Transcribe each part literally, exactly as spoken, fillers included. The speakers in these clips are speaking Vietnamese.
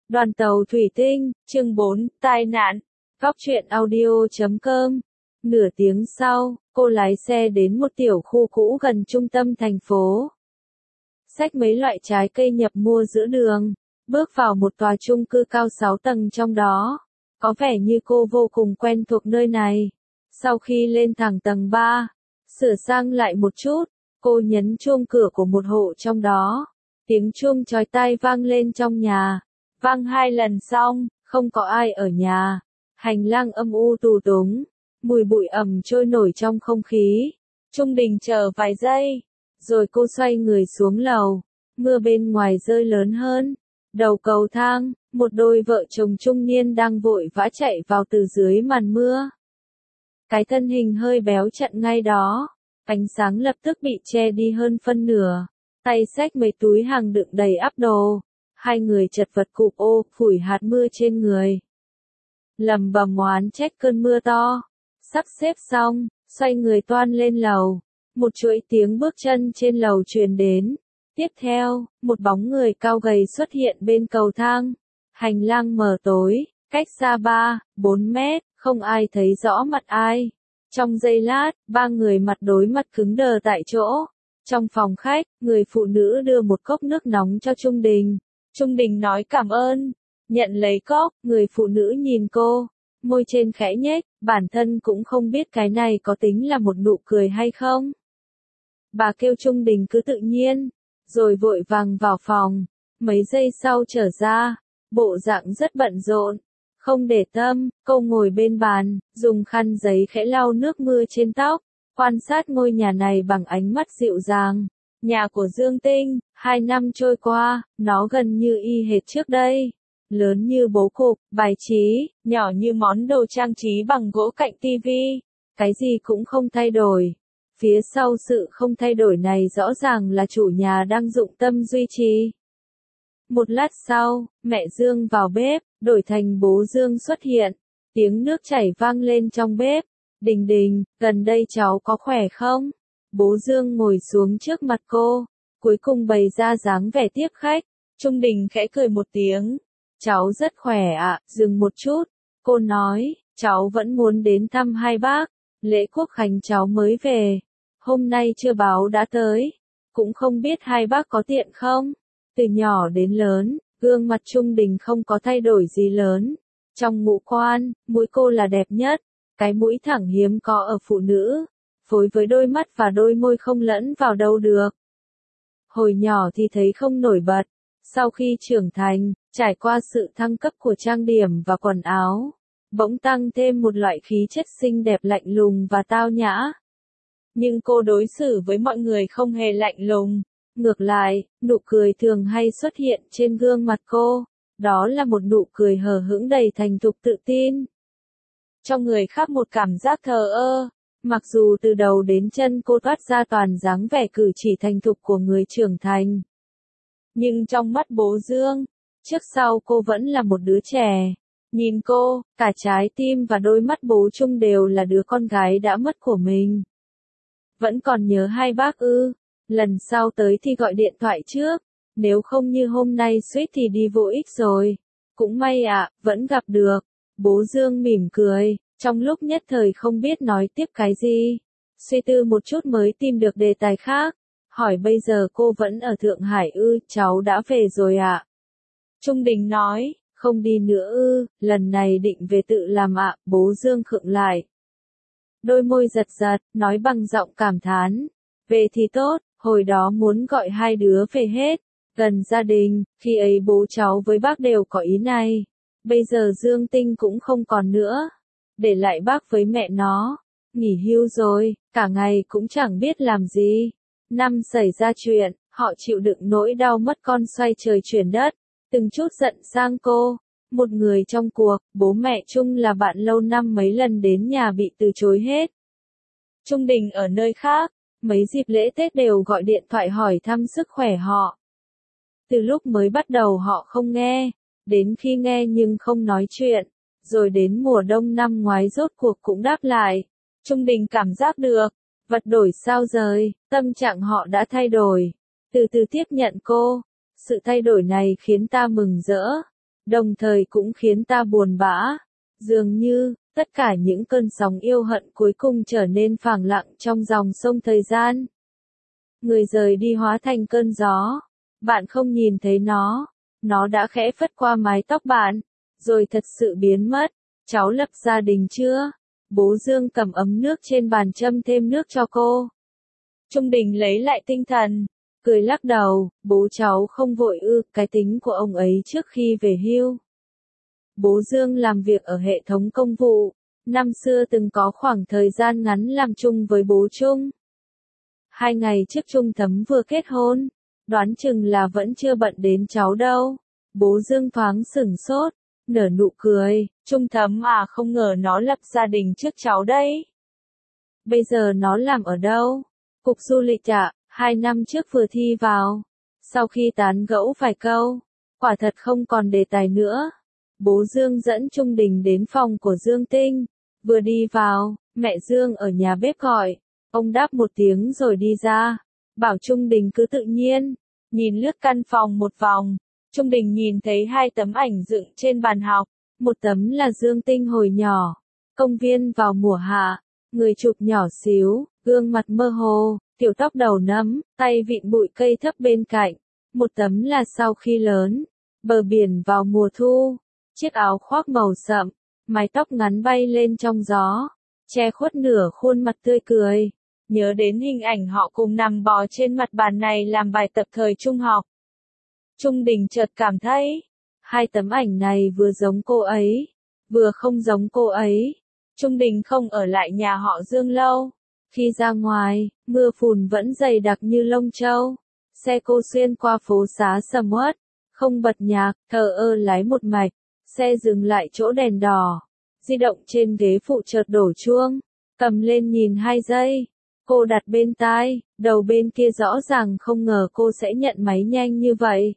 Đoàn tàu thủy tinh, chương bốn, tai nạn. Góc truyện audio chấm com. Nửa tiếng sau, cô lái xe đến một tiểu khu cũ gần trung tâm thành phố. Xách mấy loại trái cây nhập mua giữa đường, bước vào một tòa chung cư cao sáu tầng trong đó. Có vẻ như cô vô cùng quen thuộc nơi này. Sau khi lên thẳng tầng ba, sửa sang lại một chút, cô nhấn chuông cửa của một hộ trong đó. Tiếng chuông chói tai vang lên trong nhà. Vang hai lần xong, không có ai ở nhà. Hành lang âm u tù túng, mùi bụi ẩm trôi nổi trong không khí. Trung Đình chờ vài giây, rồi cô xoay người xuống lầu. Mưa bên ngoài rơi lớn hơn. Đầu cầu thang, một đôi vợ chồng trung niên đang vội vã chạy vào từ dưới màn mưa. Cái thân hình hơi béo chặn ngay đó, ánh sáng lập tức bị che đi hơn phân nửa. Tay xách mấy túi hàng đựng đầy ắp đồ. Hai người chật vật cụp ô, phủi hạt mưa trên người. Lầm bầm oán trách cơn mưa to. Sắp xếp xong, xoay người toan lên lầu. Một chuỗi tiếng bước chân trên lầu truyền đến. Tiếp theo, một bóng người cao gầy xuất hiện bên cầu thang. Hành lang mờ tối, cách xa ba, bốn mét, không ai thấy rõ mặt ai. Trong giây lát, ba người mặt đối mặt cứng đờ tại chỗ. Trong phòng khách, người phụ nữ đưa một cốc nước nóng cho Trung Đình. Trung Đình nói cảm ơn, nhận lấy cốc, người phụ nữ nhìn cô, môi trên khẽ nhếch, bản thân cũng không biết cái này có tính là một nụ cười hay không. Bà kêu Trung Đình cứ tự nhiên, rồi vội vàng vào phòng, mấy giây sau trở ra, bộ dạng rất bận rộn, không để tâm, cô ngồi bên bàn, dùng khăn giấy khẽ lau nước mưa trên tóc, quan sát ngôi nhà này bằng ánh mắt dịu dàng. Nhà của Dương Tinh, hai năm trôi qua, nó gần như y hệt trước đây. Lớn như bố cục, bài trí, nhỏ như món đồ trang trí bằng gỗ cạnh tivi. Cái gì cũng không thay đổi. Phía sau sự không thay đổi này rõ ràng là chủ nhà đang dụng tâm duy trì. Một lát sau, mẹ Dương vào bếp, đổi thành bố Dương xuất hiện. Tiếng nước chảy vang lên trong bếp. Đình Đình, gần đây cháu có khỏe không? Bố Dương ngồi xuống trước mặt cô, cuối cùng bày ra dáng vẻ tiếp khách. Trung Đình khẽ cười một tiếng. Cháu rất khỏe ạ, à. Dừng một chút. Cô nói, cháu vẫn muốn đến thăm hai bác. Lễ Quốc Khánh cháu mới về. Hôm nay chưa báo đã tới. Cũng không biết hai bác có tiện không? Từ nhỏ đến lớn, gương mặt Trung Đình không có thay đổi gì lớn. Trong ngũ quan, mũi cô là đẹp nhất. Cái mũi thẳng hiếm có ở phụ nữ. Phối với đôi mắt và đôi môi không lẫn vào đâu được. Hồi nhỏ thì thấy không nổi bật. Sau khi trưởng thành, trải qua sự thăng cấp của trang điểm và quần áo, bỗng tăng thêm một loại khí chất xinh đẹp lạnh lùng và tao nhã. Nhưng cô đối xử với mọi người không hề lạnh lùng. Ngược lại, nụ cười thường hay xuất hiện trên gương mặt cô. Đó là một nụ cười hờ hững đầy thành thục tự tin. Cho người khác một cảm giác thờ ơ. Mặc dù từ đầu đến chân cô toát ra toàn dáng vẻ cử chỉ thành thục của người trưởng thành. Nhưng trong mắt bố Dương, trước sau cô vẫn là một đứa trẻ. Nhìn cô, cả trái tim và đôi mắt bố Trung đều là đứa con gái đã mất của mình. Vẫn còn nhớ hai bác ư? Lần sau tới thì gọi điện thoại trước. Nếu không như hôm nay suýt thì đi vô ích rồi. Cũng may ạ, à, vẫn gặp được. Bố Dương mỉm cười. Trong lúc nhất thời không biết nói tiếp cái gì, suy tư một chút mới tìm được đề tài khác. Hỏi bây giờ cô vẫn ở Thượng Hải ư, cháu đã về rồi ạ. À? Trung Đình nói, không đi nữa ư, lần này định về tự làm ạ, à? Bố Dương khựng lại. Đôi môi giật giật, nói bằng giọng cảm thán. Về thì tốt, hồi đó muốn gọi hai đứa về hết, gần gia đình, khi ấy bố cháu với bác đều có ý này. Bây giờ Dương Tinh cũng không còn nữa. Để lại bác với mẹ nó, nghỉ hưu rồi, cả ngày cũng chẳng biết làm gì. Năm xảy ra chuyện, họ chịu đựng nỗi đau mất con xoay trời chuyển đất, từng chút giận sang cô. Một người trong cuộc, bố mẹ Trung là bạn lâu năm mấy lần đến nhà bị từ chối hết. Trung Đình ở nơi khác, mấy dịp lễ Tết đều gọi điện thoại hỏi thăm sức khỏe họ. Từ lúc mới bắt đầu họ không nghe, đến khi nghe nhưng không nói chuyện. Rồi đến mùa đông năm ngoái rốt cuộc cũng đáp lại. Trung Đình cảm giác được, vật đổi sao rời, tâm trạng họ đã thay đổi. Từ từ tiếp nhận cô. Sự thay đổi này khiến ta mừng rỡ. đồng thời cũng khiến ta buồn bã. Dường như, tất cả những cơn sóng yêu hận cuối cùng trở nên phẳng lặng trong dòng sông thời gian. Người rời đi hóa thành cơn gió. Bạn không nhìn thấy nó. Nó đã khẽ phất qua mái tóc bạn, rồi thật sự biến mất. Cháu lập gia đình chưa? Bố Dương cầm ấm nước trên bàn châm thêm nước cho cô. Trung Đình lấy lại tinh thần, cười lắc đầu, bố cháu không vội ư, cái tính của ông ấy trước khi về hưu. Bố Dương làm việc ở hệ thống công vụ, năm xưa từng có khoảng thời gian ngắn làm chung với bố Trung. Hai ngày trước Trung Thấm vừa kết hôn, đoán chừng là vẫn chưa bận đến cháu đâu. Bố Dương thoáng sửng sốt, nở nụ cười, Trung Thấm à, không ngờ nó lập gia đình trước cháu đấy. Bây giờ nó làm ở đâu? Cục du lịch ạ, hai năm trước vừa thi vào. Sau khi tán gẫu vài câu, quả thật không còn đề tài nữa. Bố Dương dẫn Trung Đình đến phòng của Dương Tinh. Vừa đi vào, mẹ Dương ở nhà bếp gọi. Ông đáp một tiếng rồi đi ra. Bảo Trung Đình cứ tự nhiên. Nhìn lướt căn phòng một vòng. Trung Đình nhìn thấy hai tấm ảnh dựng trên bàn học. Một tấm là Dương Tinh hồi nhỏ. Công viên vào mùa hạ. Người chụp nhỏ xíu, gương mặt mơ hồ, tiểu tóc đầu nấm, tay vịn bụi cây thấp bên cạnh. Một tấm là sau khi lớn. Bờ biển vào mùa thu. Chiếc áo khoác màu sậm, mái tóc ngắn bay lên trong gió, che khuất nửa khuôn mặt tươi cười. Nhớ đến hình ảnh họ cùng nằm bò trên mặt bàn này làm bài tập thời trung học. Trung Đình chợt cảm thấy, hai tấm ảnh này vừa giống cô ấy, vừa không giống cô ấy. Trung Đình không ở lại nhà họ Dương lâu. Khi ra ngoài, mưa phùn vẫn dày đặc như lông trâu. Xe cô xuyên qua phố xá sầm uất, không bật nhạc, thờ ơ lái một mạch. Xe dừng lại chỗ đèn đỏ. Di động trên ghế phụ chợt đổ chuông. Cầm lên nhìn hai giây. Cô đặt bên tai, đầu bên kia rõ ràng không ngờ cô sẽ nhận máy nhanh như vậy.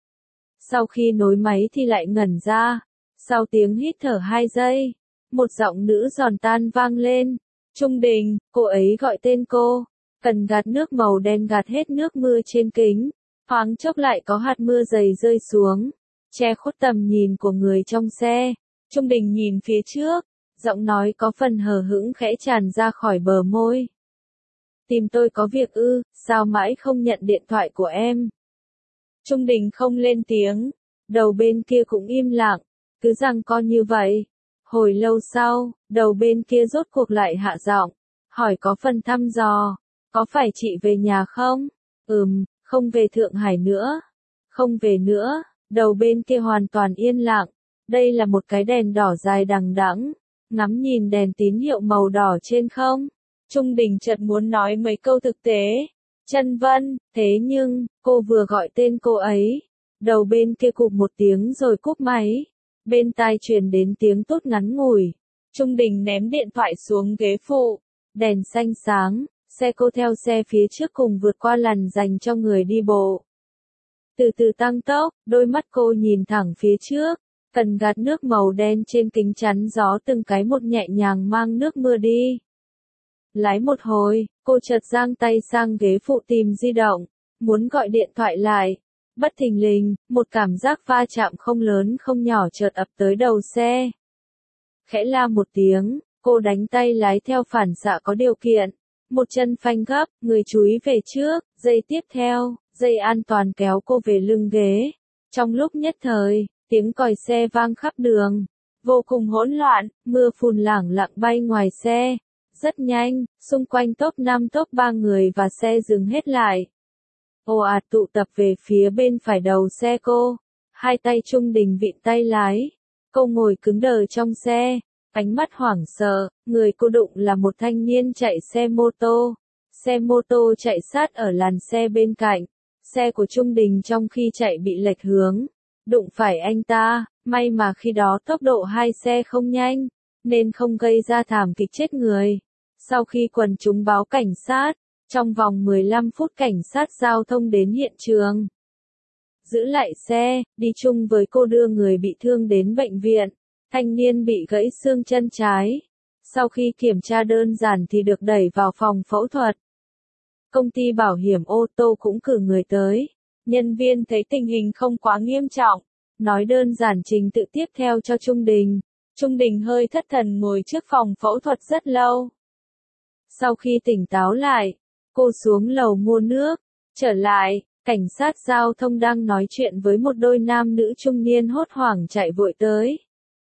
Sau khi nối máy thì lại ngẩn ra. Sau tiếng hít thở hai giây, một giọng nữ giòn tan vang lên. Trung Đình, cô ấy gọi tên cô. Cần gạt nước màu đen gạt hết nước mưa trên kính. Thoáng chốc lại có hạt mưa dày rơi xuống, che khuất tầm nhìn của người trong xe. Trung Đình nhìn phía trước, giọng nói có phần hờ hững khẽ tràn ra khỏi bờ môi. Tìm tôi có việc ư, sao mãi không nhận điện thoại của em? Trung Đình không lên tiếng, đầu bên kia cũng im lặng, cứ giằng co như vậy. Hồi lâu sau, đầu bên kia rốt cuộc lại hạ giọng, hỏi có phần thăm dò, có phải chị về nhà không? Ừm, không về Thượng Hải nữa. Không về nữa. Đầu bên kia hoàn toàn yên lặng. Đây là một cái đèn đỏ dài đằng đẵng. Ngắm nhìn đèn tín hiệu màu đỏ trên không. Trung Đình chợt muốn nói mấy câu thực tế. Chân Vân, thế nhưng, cô vừa gọi tên cô ấy. Đầu bên kia cụp một tiếng rồi cúp máy. Bên tai truyền đến tiếng tốt ngắn ngủi. Trung Đình ném điện thoại xuống ghế phụ. Đèn xanh sáng, xe cô theo xe phía trước cùng vượt qua làn dành cho người đi bộ. Từ từ tăng tốc, đôi mắt cô nhìn thẳng phía trước, cần gạt nước màu đen trên kính chắn gió từng cái một nhẹ nhàng mang nước mưa đi. Lái một hồi, cô chợt giang tay sang ghế phụ tìm di động, muốn gọi điện thoại lại. Bất thình lình, một cảm giác va chạm không lớn không nhỏ chợt ập tới đầu xe. Khẽ la một tiếng, cô đánh tay lái theo phản xạ có điều kiện. Một chân phanh gấp, người chúi về trước, giây tiếp theo, dây an toàn kéo cô về lưng ghế. Trong lúc nhất thời, tiếng còi xe vang khắp đường. Vô cùng hỗn loạn, mưa phùn lảng lặng bay ngoài xe. Rất nhanh, xung quanh top năm top ba người và xe dừng hết lại. Ồ ạt tụ tập về phía bên phải đầu xe cô. Hai tay Trung Đình vịn tay lái. Cô ngồi cứng đờ trong xe. Ánh mắt hoảng sợ, người cô đụng là một thanh niên chạy xe mô tô. Xe mô tô chạy sát ở làn xe bên cạnh. Xe của Trung Đình trong khi chạy bị lệch hướng. Đụng phải anh ta, may mà khi đó tốc độ hai xe không nhanh, nên không gây ra thảm kịch chết người. Sau khi quần chúng báo cảnh sát, trong vòng mười lăm phút cảnh sát giao thông đến hiện trường. Giữ lại xe, đi chung với cô đưa người bị thương đến bệnh viện. Thanh niên bị gãy xương chân trái. Sau khi kiểm tra đơn giản thì được đẩy vào phòng phẫu thuật. Công ty bảo hiểm ô tô cũng cử người tới. Nhân viên thấy tình hình không quá nghiêm trọng, nói đơn giản trình tự tiếp theo cho Trung Đình. Trung Đình hơi thất thần ngồi trước phòng phẫu thuật rất lâu. Sau khi tỉnh táo lại, cô xuống lầu mua nước, trở lại, cảnh sát giao thông đang nói chuyện với một đôi nam nữ trung niên hốt hoảng chạy vội tới.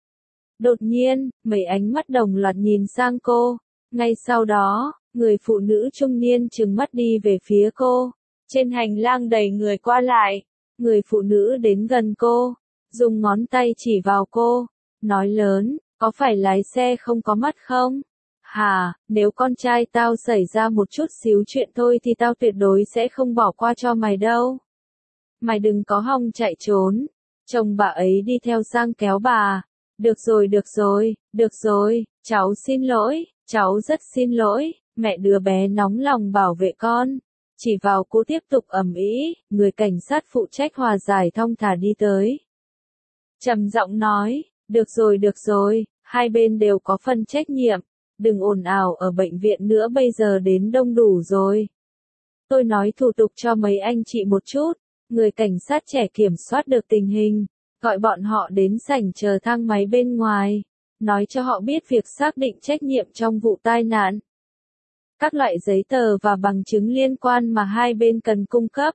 Đột nhiên, mấy ánh mắt đồng loạt nhìn sang cô, ngay sau đó, người phụ nữ trung niên trừng mắt đi về phía cô. Trên hành lang đầy người qua lại, người phụ nữ đến gần cô, dùng ngón tay chỉ vào cô, nói lớn, có phải lái xe không có mắt không? Hà, nếu con trai tao xảy ra một chút xíu chuyện thôi thì tao tuyệt đối sẽ không bỏ qua cho mày đâu. Mày đừng có hòng chạy trốn. Chồng bà ấy đi theo sang kéo bà. Được rồi, được rồi, được rồi, cháu xin lỗi, cháu rất xin lỗi, mẹ đứa bé nóng lòng bảo vệ con. Chỉ vào cô tiếp tục ầm ĩ, người cảnh sát phụ trách hòa giải thong thả đi tới. Trầm giọng nói, được rồi, được rồi, hai bên đều có phần trách nhiệm. Đừng ồn ào ở bệnh viện nữa, bây giờ đến đông đủ rồi. Tôi nói thủ tục cho mấy anh chị một chút. Người cảnh sát trẻ kiểm soát được tình hình, gọi bọn họ đến sảnh chờ thang máy bên ngoài, nói cho họ biết việc xác định trách nhiệm trong vụ tai nạn. Các loại giấy tờ và bằng chứng liên quan mà hai bên cần cung cấp.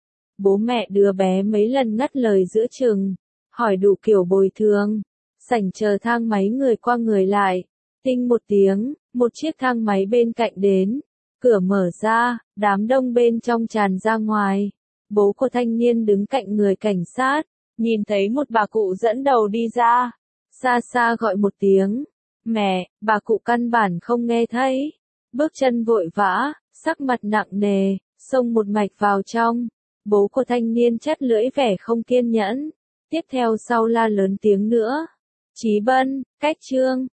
Bố mẹ đứa bé mấy lần ngắt lời giữa chừng, hỏi đủ kiểu bồi thường. Sảnh chờ thang máy người qua người lại. Tinh một tiếng, một chiếc thang máy bên cạnh đến. Cửa mở ra, đám đông bên trong tràn ra ngoài. Bố của thanh niên đứng cạnh người cảnh sát, nhìn thấy một bà cụ dẫn đầu đi ra. Xa xa gọi một tiếng. Mẹ, bà cụ căn bản không nghe thấy. Bước chân vội vã, sắc mặt nặng nề, xông một mạch vào trong. Bố của thanh niên chắt lưỡi vẻ không kiên nhẫn. Tiếp theo sau la lớn tiếng nữa. Chí Bân, Cách Trương,